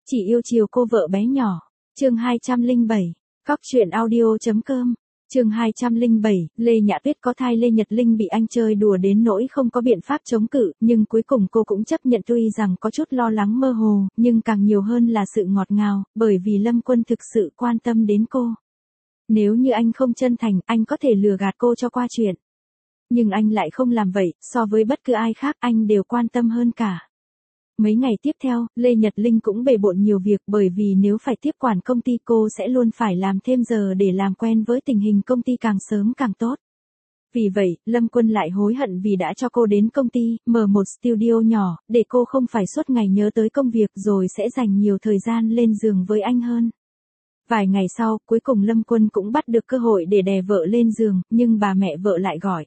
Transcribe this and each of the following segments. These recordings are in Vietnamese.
Chỉ yêu chiều cô vợ bé nhỏ. Chương 207. Cóc truyện audio.com. Chương 207, Lê Nhã Tuyết có thai. Lê Nhật Linh bị anh chơi đùa đến nỗi không có biện pháp chống cự, nhưng cuối cùng cô cũng chấp nhận, tuy rằng có chút lo lắng mơ hồ, nhưng càng nhiều hơn là sự ngọt ngào, bởi vì Lâm Quân thực sự quan tâm đến cô. Nếu như anh không chân thành, anh có thể lừa gạt cô cho qua chuyện. Nhưng anh lại không làm vậy, so với bất cứ ai khác anh đều quan tâm hơn cả. Mấy ngày tiếp theo, Lê Nhật Linh cũng bề bộn nhiều việc, bởi vì nếu phải tiếp quản công ty cô sẽ luôn phải làm thêm giờ để làm quen với tình hình công ty càng sớm càng tốt. Vì vậy, Lâm Quân lại hối hận vì đã cho cô đến công ty, mở một studio nhỏ, để cô không phải suốt ngày nhớ tới công việc rồi sẽ dành nhiều thời gian lên giường với anh hơn. Vài ngày sau, cuối cùng Lâm Quân cũng bắt được cơ hội để đè vợ lên giường, nhưng bà mẹ vợ lại gọi.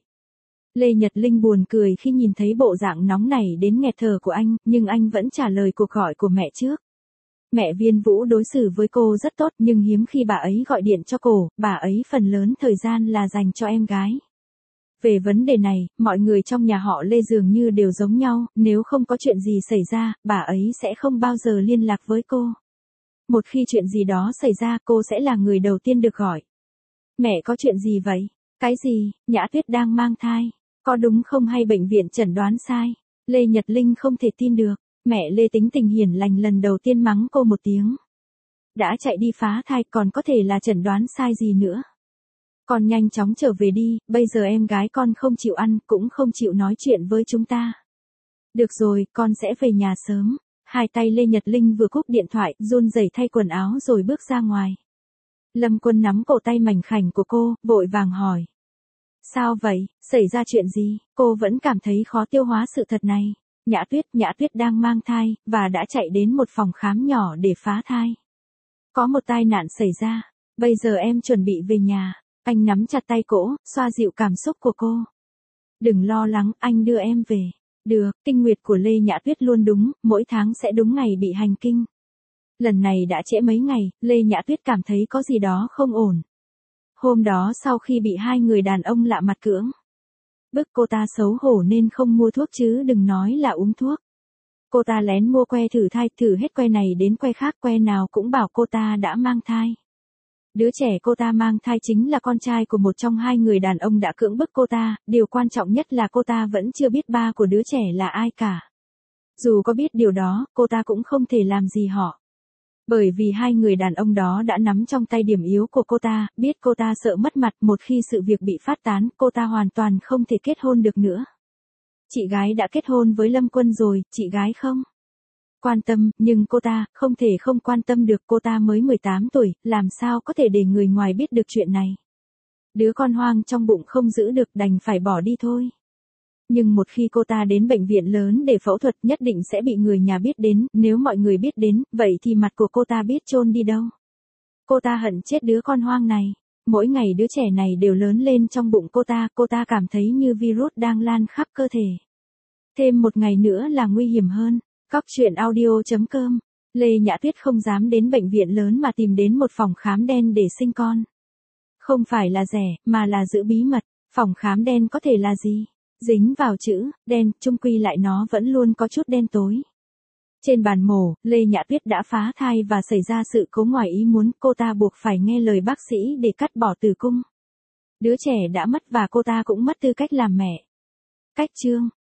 Lê Nhật Linh buồn cười khi nhìn thấy bộ dạng nóng nảy đến nghẹt thở của anh, nhưng anh vẫn trả lời cuộc gọi của mẹ trước. Mẹ Viên Vũ đối xử với cô rất tốt, nhưng hiếm khi bà ấy gọi điện cho cô, bà ấy phần lớn thời gian là dành cho em gái. Về vấn đề này, mọi người trong nhà họ Lê dường như đều giống nhau, nếu không có chuyện gì xảy ra, bà ấy sẽ không bao giờ liên lạc với cô. Một khi chuyện gì đó xảy ra, cô sẽ là người đầu tiên được gọi. Mẹ có chuyện gì vậy? Cái gì? Nhã Tuyết đang mang thai. Có đúng không hay bệnh viện chẩn đoán sai? Lê Nhật Linh không thể tin được. Mẹ Lê tính tình hiền lành lần đầu tiên mắng cô một tiếng. Đã chạy đi phá thai còn có thể là chẩn đoán sai gì nữa? Con nhanh chóng trở về đi, bây giờ em gái con không chịu ăn, cũng không chịu nói chuyện với chúng ta. Được rồi, con sẽ về nhà sớm. Hai tay Lê Nhật Linh vừa cúp điện thoại, run rẩy thay quần áo rồi bước ra ngoài. Lâm Quân nắm cổ tay mảnh khảnh của cô, vội vàng hỏi. Sao vậy, xảy ra chuyện gì? Cô vẫn cảm thấy khó tiêu hóa sự thật này. Nhã Tuyết đang mang thai, và đã chạy đến một phòng khám nhỏ để phá thai. Có một tai nạn xảy ra, bây giờ em chuẩn bị về nhà. Anh nắm chặt tay cô, xoa dịu cảm xúc của cô. Đừng lo lắng, anh đưa em về. Được, kinh nguyệt của Lê Nhã Tuyết luôn đúng, mỗi tháng sẽ đúng ngày bị hành kinh. Lần này đã trễ mấy ngày, Lê Nhã Tuyết cảm thấy có gì đó không ổn. Hôm đó sau khi bị hai người đàn ông lạ mặt cưỡng bức cô ta xấu hổ nên không mua thuốc chứ đừng nói là uống thuốc. Cô ta lén mua que thử thai, thử hết que này đến que khác, que nào cũng bảo cô ta đã mang thai. Đứa trẻ cô ta mang thai chính là con trai của một trong hai người đàn ông đã cưỡng bức cô ta, điều quan trọng nhất là cô ta vẫn chưa biết ba của đứa trẻ là ai cả. Dù có biết điều đó, cô ta cũng không thể làm gì họ. Bởi vì hai người đàn ông đó đã nắm trong tay điểm yếu của cô ta, biết cô ta sợ mất mặt, một khi sự việc bị phát tán, cô ta hoàn toàn không thể kết hôn được nữa. Chị gái đã kết hôn với Lâm Quân rồi, chị gái không quan tâm, nhưng cô ta không thể không quan tâm được, cô ta mới 18 tuổi, làm sao có thể để người ngoài biết được chuyện này. Đứa con hoang trong bụng không giữ được, đành phải bỏ đi thôi. Nhưng một khi cô ta đến bệnh viện lớn để phẫu thuật nhất định sẽ bị người nhà biết đến, nếu mọi người biết đến, vậy thì mặt của cô ta biết chôn đi đâu. Cô ta hận chết đứa con hoang này. Mỗi ngày đứa trẻ này đều lớn lên trong bụng cô ta cảm thấy như virus đang lan khắp cơ thể. Thêm một ngày nữa là nguy hiểm hơn. Cóc truyện audio.com. Lê Nhã Tuyết không dám đến bệnh viện lớn mà tìm đến một phòng khám đen để sinh con. Không phải là rẻ, mà là giữ bí mật. Phòng khám đen có thể là gì? Dính vào chữ đen, chung quy lại nó vẫn luôn có chút đen tối. Trên bàn mổ, Lê Nhã Tuyết đã phá thai và xảy ra sự cố ngoài ý muốn, cô ta buộc phải nghe lời bác sĩ để cắt bỏ tử cung. Đứa trẻ đã mất và cô ta cũng mất tư cách làm mẹ. Cách chương